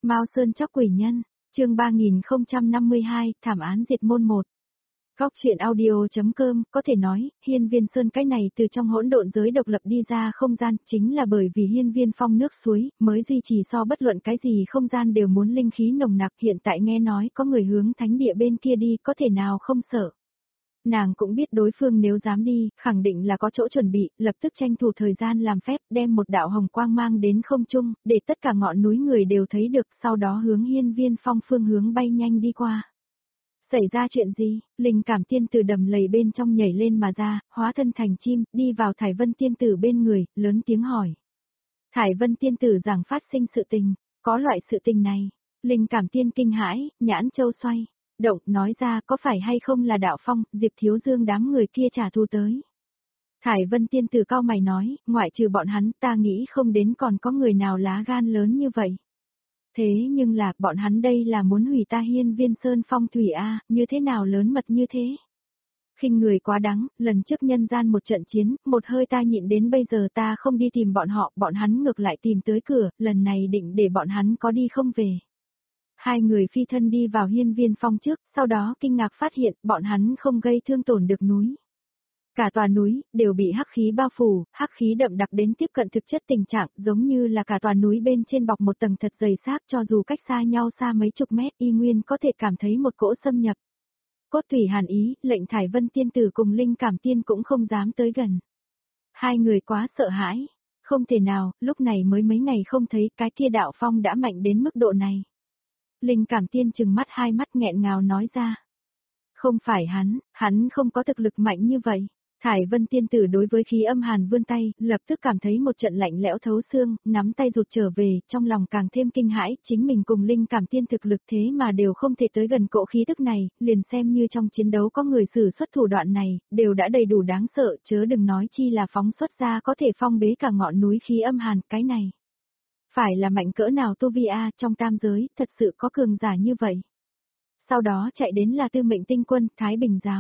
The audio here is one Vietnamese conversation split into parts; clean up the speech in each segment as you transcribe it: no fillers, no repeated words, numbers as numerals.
Mao Sơn chóc quỷ nhân, chương 3052, thảm án diệt môn 1. Góc truyện audio.com, có thể nói, Hiên Viên Sơn cái này từ trong hỗn độn giới độc lập đi ra không gian, chính là bởi vì Hiên Viên Phong nước suối, mới duy trì so bất luận cái gì không gian đều muốn linh khí nồng nặc, hiện tại nghe nói có người hướng thánh địa bên kia đi, có thể nào không sợ. Nàng cũng biết đối phương nếu dám đi, khẳng định là có chỗ chuẩn bị, lập tức tranh thủ thời gian làm phép, đem một đạo hồng quang mang đến không trung, để tất cả ngọn núi người đều thấy được, sau đó hướng Hiên Viên Phong phương hướng bay nhanh đi qua. Xảy ra chuyện gì? Linh cảm tiên từ đầm lầy bên trong nhảy lên mà ra, hóa thân thành chim, đi vào Thải Vân tiên tử bên người, lớn tiếng hỏi. Thải Vân tiên tử giảng phát sinh sự tình, có loại sự tình này. Linh cảm tiên kinh hãi, nhãn châu xoay. Động nói ra có phải hay không là Đạo Phong, Diệp Thiếu Dương đám người kia trả thù tới. Thải Vân tiên tử cao mày nói, ngoại trừ bọn hắn ta nghĩ không đến còn có người nào lá gan lớn như vậy. Thế nhưng là, bọn hắn đây là muốn hủy ta Hiên Viên Sơn phong thủy A, như thế nào lớn mật như thế? Khinh người quá đáng, lần trước nhân gian một trận chiến, một hơi ta nhịn đến bây giờ ta không đi tìm bọn hắn ngược lại tìm tới cửa, lần này định để bọn hắn có đi không về. Hai người phi thân đi vào Hiên Viên Phong trước, sau đó kinh ngạc phát hiện bọn hắn không gây thương tổn được núi. Cả tòa núi, đều bị hắc khí bao phủ, hắc khí đậm đặc đến tiếp cận thực chất tình trạng, giống như là cả tòa núi bên trên bọc một tầng thật dày xác cho dù cách xa nhau xa mấy chục mét y nguyên có thể cảm thấy một cỗ xâm nhập. Cốt thủy hàn ý, lệnh Thải Vân tiên tử cùng Linh Cảm tiên cũng không dám tới gần. Hai người quá sợ hãi, không thể nào, lúc này mới mấy ngày không thấy cái kia Đạo Phong đã mạnh đến mức độ này. Linh Cảm tiên trừng mắt hai mắt nghẹn ngào nói ra. Không phải hắn không có thực lực mạnh như vậy. Thải Vân tiên tử đối với khí âm hàn vươn tay, lập tức cảm thấy một trận lạnh lẽo thấu xương, nắm tay rụt trở về, trong lòng càng thêm kinh hãi, chính mình cùng Linh Cảm tiên thực lực thế mà đều không thể tới gần cỗ khí tức này, liền xem như trong chiến đấu có người sử xuất thủ đoạn này, đều đã đầy đủ đáng sợ, chớ đừng nói chi là phóng xuất ra có thể phong bế cả ngọn núi khí âm hàn, cái này. Phải là mạnh cỡ nào tu vi a, trong tam giới, thật sự có cường giả như vậy. Sau đó chạy đến là Tư Mệnh Tinh Quân, Thái Bình Giáo.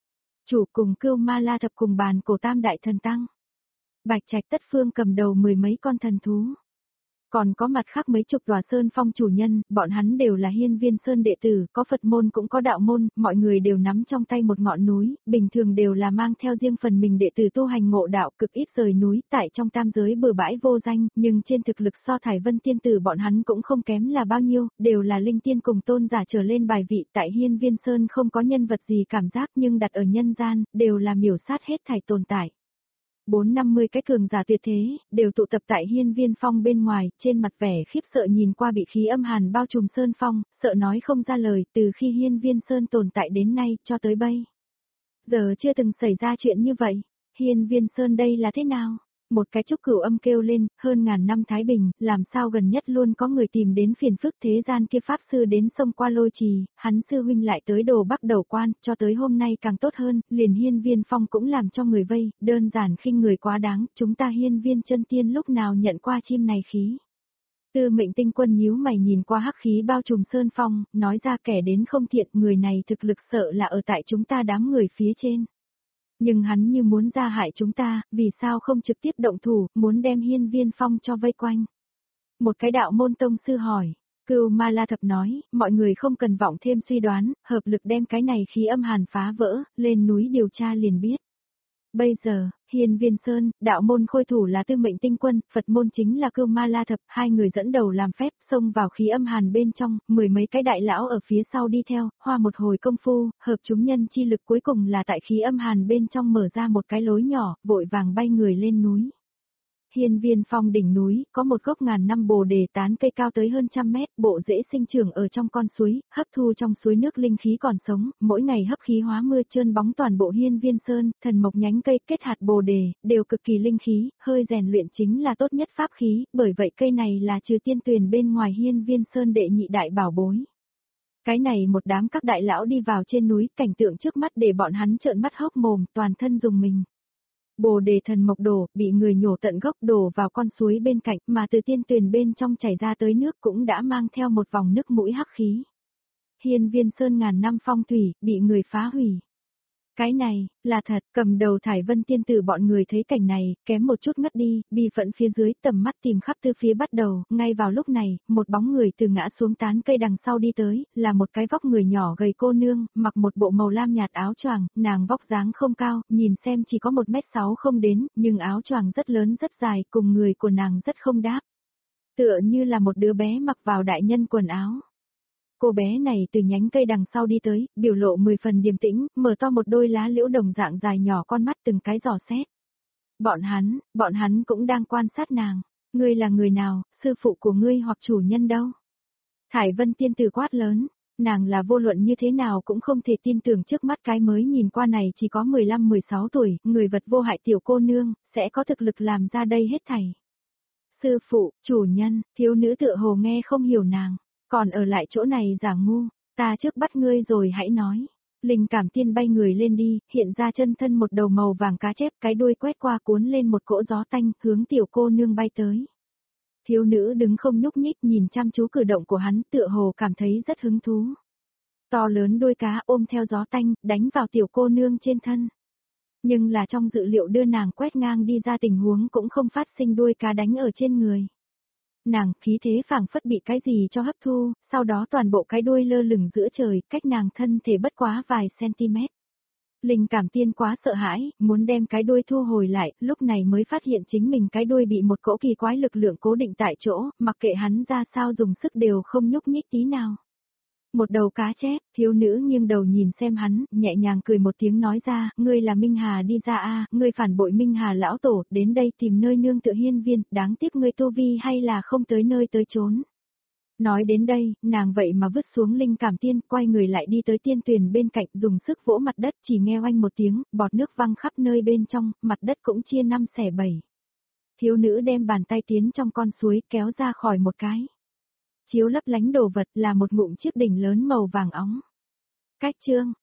Chủ cùng Cưu Ma La Thập cùng bàn cổ tam đại thần tăng. Bạch Trạch Tất Phương cầm đầu mười mấy con thần thú. Còn có mặt khác mấy chục tòa sơn phong chủ nhân, bọn hắn đều là Hiên Viên Sơn đệ tử, có Phật môn cũng có đạo môn, mọi người đều nắm trong tay một ngọn núi, bình thường đều là mang theo riêng phần mình đệ tử tu hành ngộ đạo cực ít rời núi, tại trong tam giới bừa bãi vô danh, nhưng trên thực lực so Thải Vân tiên tử bọn hắn cũng không kém là bao nhiêu, đều là linh tiên cùng tôn giả trở lên bài vị, tại Hiên Viên Sơn không có nhân vật gì cảm giác nhưng đặt ở nhân gian, đều là miểu sát hết thảy tồn tại. 450 cái cường giả tuyệt thế, đều tụ tập tại Hiên Viên Phong bên ngoài, trên mặt vẻ khiếp sợ nhìn qua bị khí âm hàn bao trùm Sơn Phong, sợ nói không ra lời, từ khi Hiên Viên Sơn tồn tại đến nay, cho tới bây giờ chưa từng xảy ra chuyện như vậy. Hiên Viên Sơn đây là thế nào? Một cái trúc cửu âm kêu lên, hơn ngàn năm Thái Bình, làm sao gần nhất luôn có người tìm đến phiền phức thế gian kia pháp sư đến sông qua lôi trì, hắn sư huynh lại tới Đồ Bắc đầu quan, cho tới hôm nay càng tốt hơn, liền Hiên Viên Phong cũng làm cho người vây, đơn giản khinh người quá đáng, chúng ta Hiên Viên chân tiên lúc nào nhận qua chim này khí. Tư Mệnh Tinh Quân nhíu mày nhìn qua hắc khí bao trùm Sơn Phong, nói ra kẻ đến không thiện, người này thực lực sợ là ở tại chúng ta đám người phía trên. Nhưng hắn như muốn ra hại chúng ta, vì sao không trực tiếp động thủ, muốn đem Hiên Viên Phong cho vây quanh. Một cái đạo môn tông sư hỏi, Cưu Ma La Thập nói, mọi người không cần vọng thêm suy đoán, hợp lực đem cái này khí âm hàn phá vỡ, lên núi điều tra liền biết. Bây giờ, Hiên Viên Sơn, đạo môn khôi thủ là Tư Mệnh Tinh Quân, Phật môn chính là Cưu Ma La Thập, hai người dẫn đầu làm phép, xông vào khí âm hàn bên trong, mười mấy cái đại lão ở phía sau đi theo, hoa một hồi công phu, hợp chúng nhân chi lực cuối cùng là tại khí âm hàn bên trong mở ra một cái lối nhỏ, vội vàng bay người lên núi. Hiên Viên Phong đỉnh núi, có một gốc ngàn năm bồ đề tán cây cao tới hơn 100 mét, bộ rễ sinh trưởng ở trong con suối, hấp thu trong suối nước linh khí còn sống, mỗi ngày hấp khí hóa mưa trơn bóng toàn bộ Hiên Viên Sơn, thần mộc nhánh cây kết hạt bồ đề, đều cực kỳ linh khí, hơi rèn luyện chính là tốt nhất pháp khí, bởi vậy cây này là trừ tiên tuyền bên ngoài Hiên Viên Sơn đệ nhị đại bảo bối. Cái này một đám các đại lão đi vào trên núi, cảnh tượng trước mắt để bọn hắn trợn mắt hốc mồm, toàn thân rùng mình. Bồ đề thần mộc đổ, bị người nhổ tận gốc đổ vào con suối bên cạnh, mà từ tiên tuyền bên trong chảy ra tới nước cũng đã mang theo một vòng nước mũi hắc khí. Hiên Viên Sơn ngàn năm phong thủy, bị người phá hủy. Cái này, là thật, cầm đầu Thải Vân tiên tử bọn người thấy cảnh này, kém một chút ngất đi, bi phẫn phía dưới tầm mắt tìm khắp từ phía bắt đầu, ngay vào lúc này, một bóng người từ ngã xuống tán cây đằng sau đi tới, là một cái vóc người nhỏ gầy cô nương, mặc một bộ màu lam nhạt áo choàng, nàng vóc dáng không cao, nhìn xem chỉ có 1m6 không đến, nhưng áo choàng rất lớn rất dài, cùng người của nàng rất không đáp. Tựa như là một đứa bé mặc vào đại nhân quần áo. Cô bé này từ nhánh cây đằng sau đi tới, biểu lộ 10 phần điềm tĩnh, mở to một đôi lá liễu đồng dạng dài nhỏ con mắt từng cái dò xét. Bọn hắn cũng đang quan sát nàng. Ngươi là người nào, sư phụ của ngươi hoặc chủ nhân đâu? Thải Vân tiên tử quát lớn, nàng là vô luận như thế nào cũng không thể tin tưởng trước mắt cái mới nhìn qua này chỉ có 15-16 tuổi, người vật vô hại tiểu cô nương, sẽ có thực lực làm ra đây hết thảy. Sư phụ, chủ nhân, thiếu nữ tựa hồ nghe không hiểu nàng. Còn ở lại chỗ này giả ngu, ta trước bắt ngươi rồi hãy nói. Linh Cảm Tiên bay người lên đi, hiện ra chân thân một đầu màu vàng cá chép, cái đuôi quét qua cuốn lên một cỗ gió tanh, hướng tiểu cô nương bay tới. Thiếu nữ đứng không nhúc nhích nhìn chăm chú cử động của hắn, tựa hồ cảm thấy rất hứng thú. To lớn đuôi cá ôm theo gió tanh, đánh vào tiểu cô nương trên thân. Nhưng là trong dự liệu đưa nàng quét ngang đi ra tình huống cũng không phát sinh đuôi cá đánh ở trên người. Nàng khí thế phảng phất bị cái gì cho hấp thu, sau đó toàn bộ cái đuôi lơ lửng giữa trời, cách nàng thân thể bất quá vài cm. Linh Cảm Tiên quá sợ hãi, muốn đem cái đuôi thu hồi lại, lúc này mới phát hiện chính mình cái đuôi bị một cỗ kỳ quái lực lượng cố định tại chỗ, mặc kệ hắn ra sao dùng sức đều không nhúc nhích tí nào. Một đầu cá chép, thiếu nữ nghiêng đầu nhìn xem hắn, nhẹ nhàng cười một tiếng nói ra, ngươi là Minh Hà đi ra a, ngươi phản bội Minh Hà lão tổ, đến đây tìm nơi nương tựa hiên viên, đáng tiếc ngươi tu vi hay là không tới nơi tới chốn. Nói đến đây, nàng vậy mà vứt xuống Linh Cảm Tiên, quay người lại đi tới tiên tuyền bên cạnh, dùng sức vỗ mặt đất, chỉ nghe oanh một tiếng, bọt nước văng khắp nơi bên trong, mặt đất cũng chia 5/7. Thiếu nữ đem bàn tay tiến trong con suối, kéo ra khỏi một cái. Chiếu lấp lánh đồ vật là một ngụm chiếc đỉnh lớn màu vàng óng. Cách chương